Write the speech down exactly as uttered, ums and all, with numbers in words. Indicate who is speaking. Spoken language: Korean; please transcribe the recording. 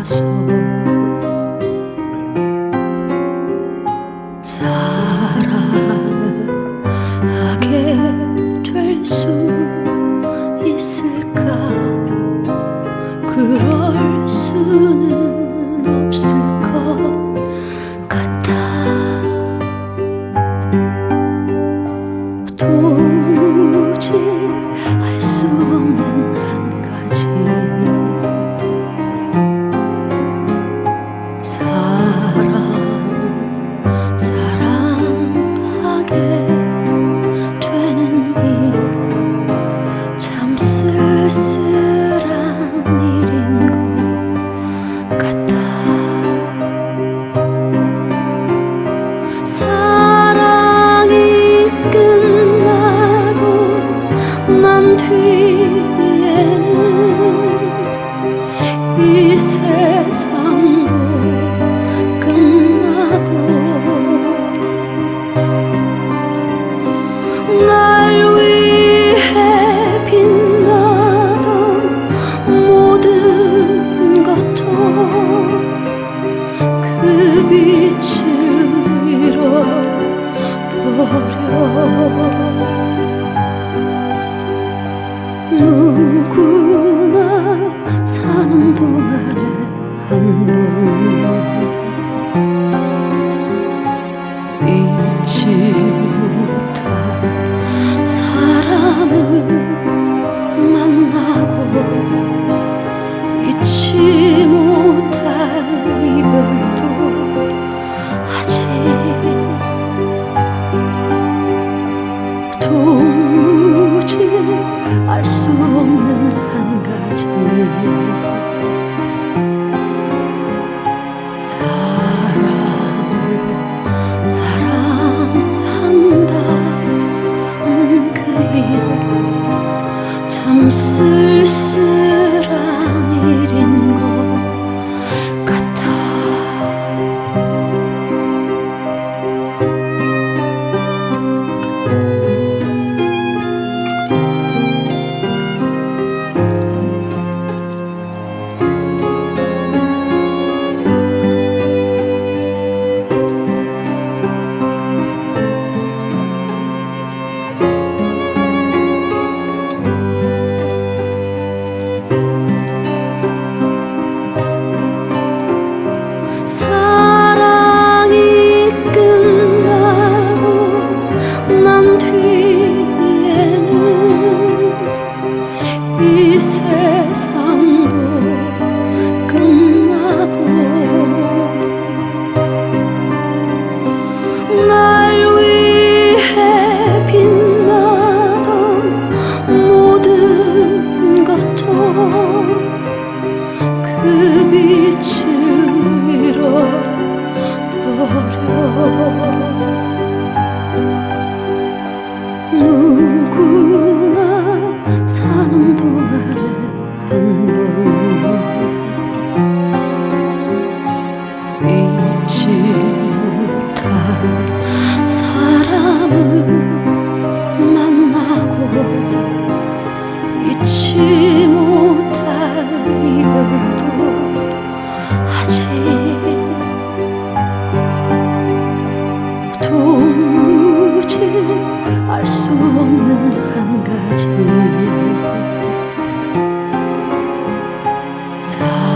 Speaker 1: 만나서 사랑을 하게 될 수 있을까? 그럴 수는 없을 것 같아. 도무지 알 수 없는 한 가지 사랑을 사랑하게 되는 이 참 쓸쓸한 일인 것 같아. 사랑이 끝나고 난 뒤에는 이 세상도 끝나고 날 위해 빛나던 모든 것도 그 빛을 잃어버려. 누구나 사는 동안에 한 번 잊지 못할 사람을 만나고 잊지 못할 이별도 하지. 도무지 알 수 없는 한 가지 사랑을 사랑한다는 그 일 참 쓸쓸한 일인 것 같아. 사랑이 끝나고 난 뒤에는 이 세상도 끝나고 날 위해 빛나던 모든 것도 그 빛을 잃어버려. 누구나 사는 동안에 한 번 잊지 못할 사람을 만나고 잊지 못할 이별도 하지. 도무지 알 수 없는 한 가지